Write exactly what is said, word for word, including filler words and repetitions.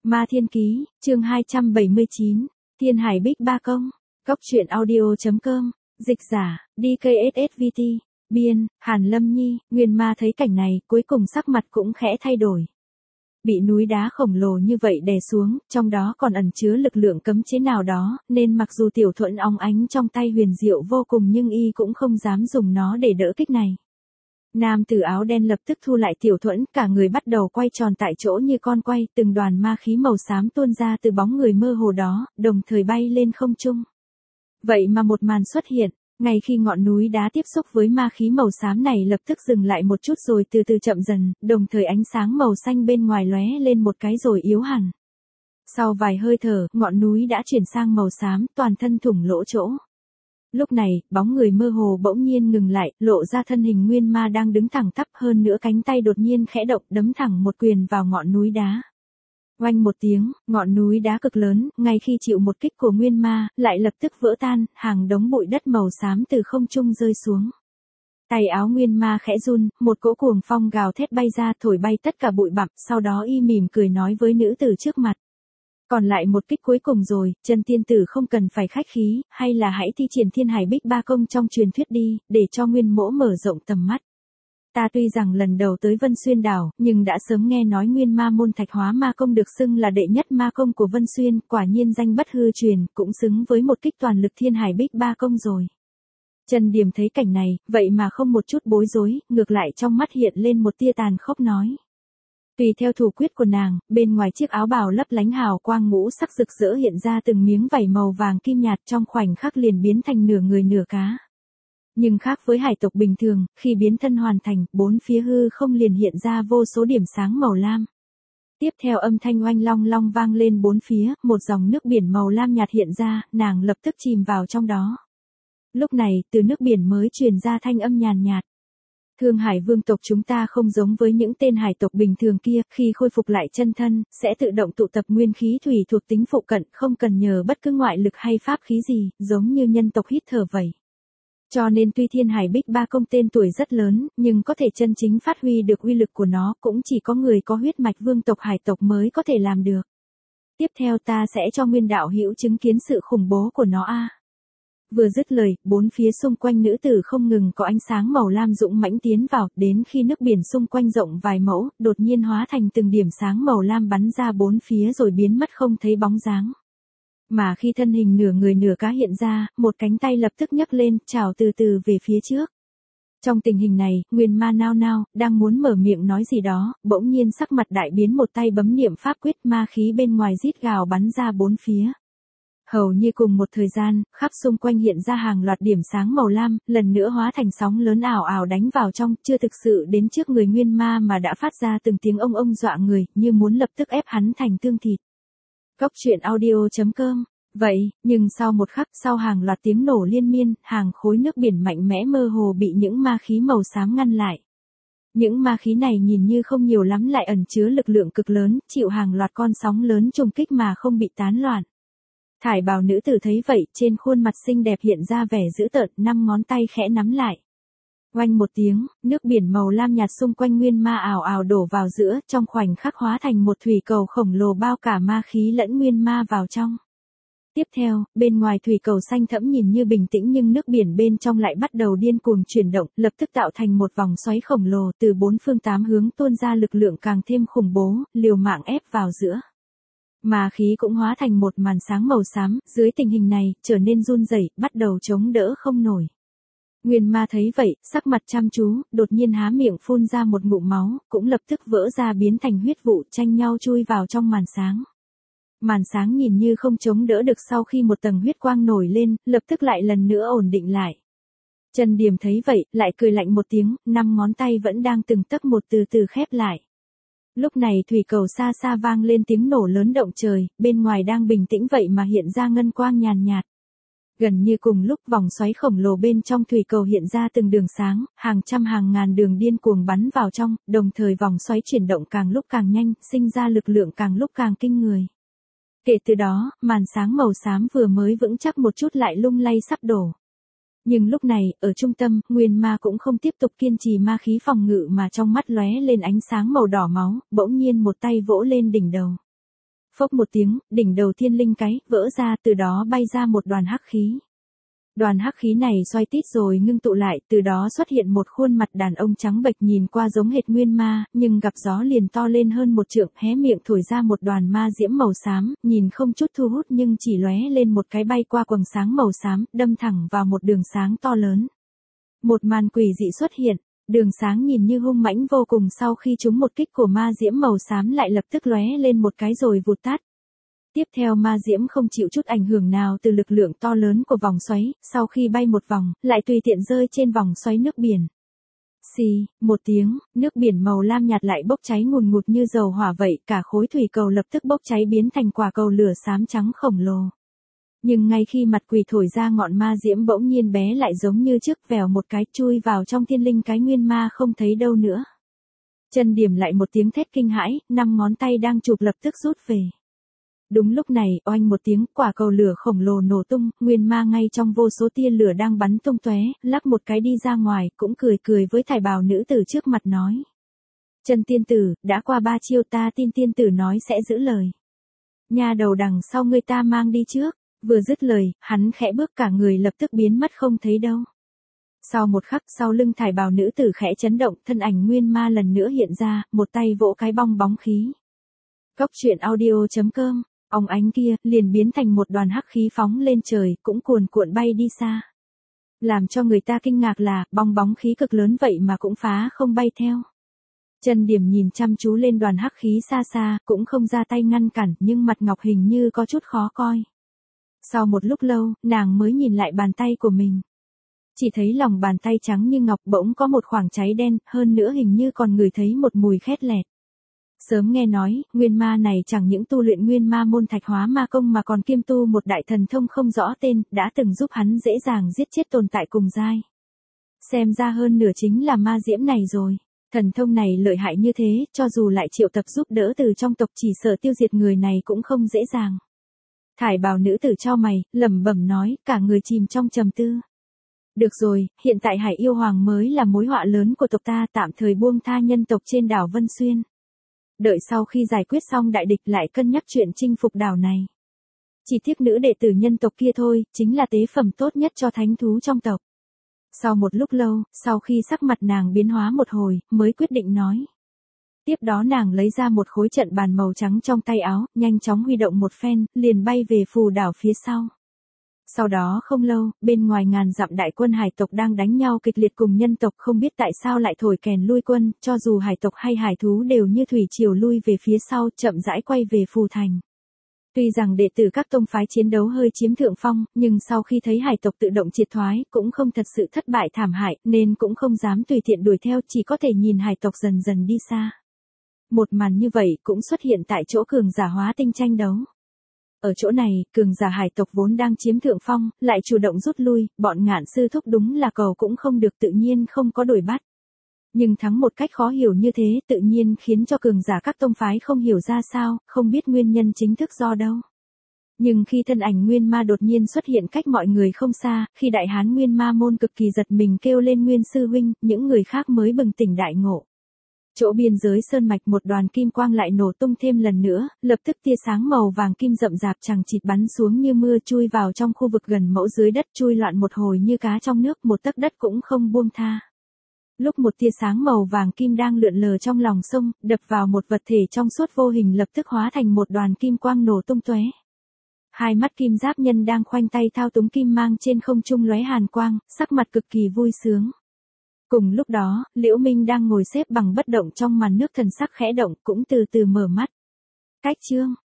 Ma Thiên Ký, chương hai trăm bảy mươi chín, Thiên Hải Bích Ba Công, Cốc truyện audio chấm com, dịch giả, đê ca ét ét vê tê, biên, Hàn Lâm Nhi. Nguyên Ma thấy cảnh này, cuối cùng sắc mặt cũng khẽ thay đổi. Bị núi đá khổng lồ như vậy đè xuống, trong đó còn ẩn chứa lực lượng cấm chế nào đó, nên mặc dù tiểu thuẫn óng ánh trong tay huyền diệu vô cùng nhưng y cũng không dám dùng nó để đỡ kích này. Nam tử áo đen lập tức thu lại tiểu thuẫn, cả người bắt đầu quay tròn tại chỗ như con quay, từng đoàn ma khí màu xám tuôn ra từ bóng người mơ hồ đó, đồng thời bay lên không trung. Vậy mà một màn xuất hiện, ngay khi ngọn núi đá tiếp xúc với ma khí màu xám này lập tức dừng lại một chút rồi từ từ chậm dần, đồng thời ánh sáng màu xanh bên ngoài lóe lên một cái rồi yếu hẳn. Sau vài hơi thở, ngọn núi đã chuyển sang màu xám, toàn thân thủng lỗ chỗ. Lúc này, bóng người mơ hồ bỗng nhiên ngừng lại, lộ ra thân hình Nguyên Ma đang đứng thẳng tắp, hơn nữa cánh tay đột nhiên khẽ động, đấm thẳng một quyền vào ngọn núi đá. Oanh một tiếng, ngọn núi đá cực lớn, ngay khi chịu một kích của Nguyên Ma, lại lập tức vỡ tan, hàng đống bụi đất màu xám từ không trung rơi xuống. Tay áo Nguyên Ma khẽ run, một cỗ cuồng phong gào thét bay ra, thổi bay tất cả bụi bặm, sau đó y mỉm cười nói với nữ tử trước mặt. Còn lại một kích cuối cùng rồi, Chân tiên tử không cần phải khách khí, hay là hãy thi triển Thiên Hải Bích Ba Công trong truyền thuyết đi, để cho Nguyên Mỗ mở rộng tầm mắt. Ta tuy rằng lần đầu tới Vân Xuyên đảo, nhưng đã sớm nghe nói Nguyên Ma môn Thạch Hóa Ma Công được xưng là đệ nhất ma công của Vân Xuyên, quả nhiên danh bất hư truyền, cũng xứng với một kích toàn lực Thiên Hải Bích Ba Công rồi. Trần Điểm thấy cảnh này, vậy mà không một chút bối rối, ngược lại trong mắt hiện lên một tia tàn khốc nói. Tùy theo thủ quyết của nàng, bên ngoài chiếc áo bào lấp lánh hào quang ngũ sắc rực rỡ hiện ra từng miếng vảy màu vàng kim nhạt, trong khoảnh khắc liền biến thành nửa người nửa cá. Nhưng khác với hải tộc bình thường, khi biến thân hoàn thành, bốn phía hư không liền hiện ra vô số điểm sáng màu lam. Tiếp theo âm thanh oanh long long vang lên bốn phía, một dòng nước biển màu lam nhạt hiện ra, nàng lập tức chìm vào trong đó. Lúc này, từ nước biển mới truyền ra thanh âm nhàn nhạt. Thương Hải Vương tộc chúng ta không giống với những tên hải tộc bình thường kia, khi khôi phục lại chân thân, sẽ tự động tụ tập nguyên khí thủy thuộc tính phụ cận, không cần nhờ bất cứ ngoại lực hay pháp khí gì, giống như nhân tộc hít thở vậy. Cho nên tuy Thiên Hải Bích Ba Công tên tuổi rất lớn, nhưng có thể chân chính phát huy được uy lực của nó cũng chỉ có người có huyết mạch vương tộc hải tộc mới có thể làm được. Tiếp theo ta sẽ cho Nguyên đạo hữu chứng kiến sự khủng bố của nó a. Vừa dứt lời, bốn phía xung quanh nữ tử không ngừng có ánh sáng màu lam dũng mãnh tiến vào, đến khi nước biển xung quanh rộng vài mẫu, đột nhiên hóa thành từng điểm sáng màu lam bắn ra bốn phía rồi biến mất không thấy bóng dáng. Mà khi thân hình nửa người nửa cá hiện ra, một cánh tay lập tức nhấc lên, chào từ từ về phía trước. Trong tình hình này, Nguyên Ma nao nao, đang muốn mở miệng nói gì đó, bỗng nhiên sắc mặt đại biến, một tay bấm niệm pháp quyết, ma khí bên ngoài rít gào bắn ra bốn phía. Hầu như cùng một thời gian, khắp xung quanh hiện ra hàng loạt điểm sáng màu lam, lần nữa hóa thành sóng lớn ảo ảo đánh vào trong, chưa thực sự đến trước người Nguyên Ma mà đã phát ra từng tiếng ông ông dọa người, như muốn lập tức ép hắn thành tương thịt. Cốc truyện audio chấm com. Vậy, nhưng sau một khắc, sau hàng loạt tiếng nổ liên miên, hàng khối nước biển mạnh mẽ mơ hồ bị những ma khí màu xám ngăn lại. Những ma khí này nhìn như không nhiều lắm lại ẩn chứa lực lượng cực lớn, chịu hàng loạt con sóng lớn trùng kích mà không bị tán loạn. Thải bào nữ tử thấy vậy, trên khuôn mặt xinh đẹp hiện ra vẻ dữ tợn, năm ngón tay khẽ nắm lại. Oanh một tiếng, nước biển màu lam nhạt xung quanh Nguyên Ma ảo ảo đổ vào giữa, trong khoảnh khắc hóa thành một thủy cầu khổng lồ bao cả ma khí lẫn Nguyên Ma vào trong. Tiếp theo, bên ngoài thủy cầu xanh thẫm nhìn như bình tĩnh nhưng nước biển bên trong lại bắt đầu điên cuồng chuyển động, lập tức tạo thành một vòng xoáy khổng lồ, từ bốn phương tám hướng tuôn ra lực lượng càng thêm khủng bố, liều mạng ép vào giữa. Ma khí cũng hóa thành một màn sáng màu xám, dưới tình hình này, trở nên run rẩy, bắt đầu chống đỡ không nổi. Nguyên Ma thấy vậy, sắc mặt chăm chú, đột nhiên há miệng phun ra một ngụm máu, cũng lập tức vỡ ra biến thành huyết vụ, tranh nhau chui vào trong màn sáng. Màn sáng nhìn như không chống đỡ được, sau khi một tầng huyết quang nổi lên, lập tức lại lần nữa ổn định lại. Trần Điểm thấy vậy, lại cười lạnh một tiếng, năm ngón tay vẫn đang từng tấc một từ từ khép lại. Lúc này thủy cầu xa xa vang lên tiếng nổ lớn động trời, bên ngoài đang bình tĩnh vậy mà hiện ra ngân quang nhàn nhạt. Gần như cùng lúc vòng xoáy khổng lồ bên trong thủy cầu hiện ra từng đường sáng, hàng trăm hàng ngàn đường điên cuồng bắn vào trong, đồng thời vòng xoáy chuyển động càng lúc càng nhanh, sinh ra lực lượng càng lúc càng kinh người. Kể từ đó, màn sáng màu xám vừa mới vững chắc một chút lại lung lay sắp đổ. Nhưng lúc này, ở trung tâm, Nguyên Ma cũng không tiếp tục kiên trì ma khí phòng ngự mà trong mắt lóe lên ánh sáng màu đỏ máu, bỗng nhiên một tay vỗ lên đỉnh đầu. Phốc một tiếng, đỉnh đầu thiên linh cái, vỡ ra, từ đó bay ra một đoàn hắc khí. Đoàn hắc khí này xoay tít rồi ngưng tụ lại, từ đó xuất hiện một khuôn mặt đàn ông trắng bệch nhìn qua giống hệt nguyên ma, nhưng gặp gió liền to lên hơn một trượng, hé miệng thổi ra một đoàn ma diễm màu xám, nhìn không chút thu hút nhưng chỉ lóe lên một cái bay qua quầng sáng màu xám, đâm thẳng vào một đường sáng to lớn. Một màn quỷ dị xuất hiện, đường sáng nhìn như hung mãnh vô cùng, sau khi trúng một kích của ma diễm màu xám lại lập tức lóe lên một cái rồi vụt tắt. Tiếp theo ma diễm không chịu chút ảnh hưởng nào từ lực lượng to lớn của vòng xoáy, sau khi bay một vòng, lại tùy tiện rơi trên vòng xoáy nước biển. Xì, một tiếng, nước biển màu lam nhạt lại bốc cháy ngùn ngụt như dầu hỏa vậy, cả khối thủy cầu lập tức bốc cháy biến thành quả cầu lửa xám trắng khổng lồ. Nhưng ngay khi mặt quỷ thổi ra ngọn ma diễm bỗng nhiên bé lại giống như trước, vèo một cái chui vào trong thiên linh cái nguyên ma không thấy đâu nữa. Chân Điểm lại một tiếng thét kinh hãi, năm ngón tay đang chụp lập tức rút về. Đúng lúc này, oanh một tiếng, quả cầu lửa khổng lồ nổ tung, nguyên ma ngay trong vô số tia lửa đang bắn tung tóe, lắc một cái đi ra ngoài, cũng cười cười với thải bào nữ tử trước mặt nói. Chân tiên tử, đã qua ba chiêu ta tin tiên tử nói sẽ giữ lời. Nha đầu đằng sau ngươi ta mang đi trước, vừa dứt lời, hắn khẽ bước cả người lập tức biến mất không thấy đâu. Sau một khắc, sau lưng thải bào nữ tử khẽ chấn động, thân ảnh nguyên ma lần nữa hiện ra, một tay vỗ cái bong bóng khí. Cốc truyện audio chấm com. Óng ánh kia, liền biến thành một đoàn hắc khí phóng lên trời, cũng cuồn cuộn bay đi xa. Làm cho người ta kinh ngạc là, bong bóng khí cực lớn vậy mà cũng phá không bay theo. Chân Điểm nhìn chăm chú lên đoàn hắc khí xa xa, cũng không ra tay ngăn cản, nhưng mặt ngọc hình như có chút khó coi. Sau một lúc lâu, nàng mới nhìn lại bàn tay của mình. Chỉ thấy lòng bàn tay trắng như ngọc bỗng có một khoảng cháy đen, hơn nữa hình như còn ngửi thấy một mùi khét lẹt. Sớm nghe nói, nguyên ma này chẳng những tu luyện nguyên ma môn thạch hóa ma công mà còn kiêm tu một đại thần thông không rõ tên, đã từng giúp hắn dễ dàng giết chết tồn tại cùng giai. Xem ra hơn nửa chính là ma diễm này rồi. Thần thông này lợi hại như thế, cho dù lại triệu tập giúp đỡ từ trong tộc chỉ sợ tiêu diệt người này cũng không dễ dàng. Thải bào nữ tử cho mày, lẩm bẩm nói, cả người chìm trong trầm tư. Được rồi, hiện tại Hải Yêu Hoàng mới là mối họa lớn của tộc ta, tạm thời buông tha nhân tộc trên đảo Vân Xuyên. Đợi sau khi giải quyết xong đại địch lại cân nhắc chuyện chinh phục đảo này. Chỉ tiếc nữ đệ tử nhân tộc kia thôi, chính là tế phẩm tốt nhất cho thánh thú trong tộc. Sau một lúc lâu, sau khi sắc mặt nàng biến hóa một hồi, mới quyết định nói. Tiếp đó nàng lấy ra một khối trận bàn màu trắng trong tay áo, nhanh chóng huy động một phen, liền bay về phù đảo phía sau. Sau đó không lâu, bên ngoài ngàn dặm đại quân hải tộc đang đánh nhau kịch liệt cùng nhân tộc, không biết tại sao lại thổi kèn lui quân, cho dù hải tộc hay hải thú đều như thủy triều lui về phía sau, chậm rãi quay về phù thành. Tuy rằng đệ tử các tông phái chiến đấu hơi chiếm thượng phong, nhưng sau khi thấy hải tộc tự động triệt thoái, cũng không thật sự thất bại thảm hại, nên cũng không dám tùy tiện đuổi theo, chỉ có thể nhìn hải tộc dần dần đi xa. Một màn như vậy cũng xuất hiện tại chỗ cường giả hóa tinh tranh đấu. Ở chỗ này, cường giả hải tộc vốn đang chiếm thượng phong, lại chủ động rút lui, bọn Ngạn sư thúc đúng là cầu cũng không được, tự nhiên không có đuổi bắt. Nhưng thắng một cách khó hiểu như thế tự nhiên khiến cho cường giả các tông phái không hiểu ra sao, không biết nguyên nhân chính thức do đâu. Nhưng khi thân ảnh nguyên ma đột nhiên xuất hiện cách mọi người không xa, khi đại hán nguyên ma môn cực kỳ giật mình kêu lên Nguyên sư huynh, những người khác mới bừng tỉnh đại ngộ. Chỗ biên giới sơn mạch một đoàn kim quang lại nổ tung thêm lần nữa, lập tức tia sáng màu vàng kim rậm rạp chằng chịt bắn xuống như mưa chui vào trong khu vực gần mẫu dưới đất, chui loạn một hồi như cá trong nước, một tấc đất cũng không buông tha. Lúc một tia sáng màu vàng kim đang lượn lờ trong lòng sông, đập vào một vật thể trong suốt vô hình lập tức hóa thành một đoàn kim quang nổ tung tóe. Hai mắt kim giáp nhân đang khoanh tay thao túng kim mang trên không trung lóe hàn quang, sắc mặt cực kỳ vui sướng. Cùng lúc đó, Liễu Minh đang ngồi xếp bằng bất động trong màn nước, thần sắc khẽ động, cũng từ từ mở mắt. Cách chương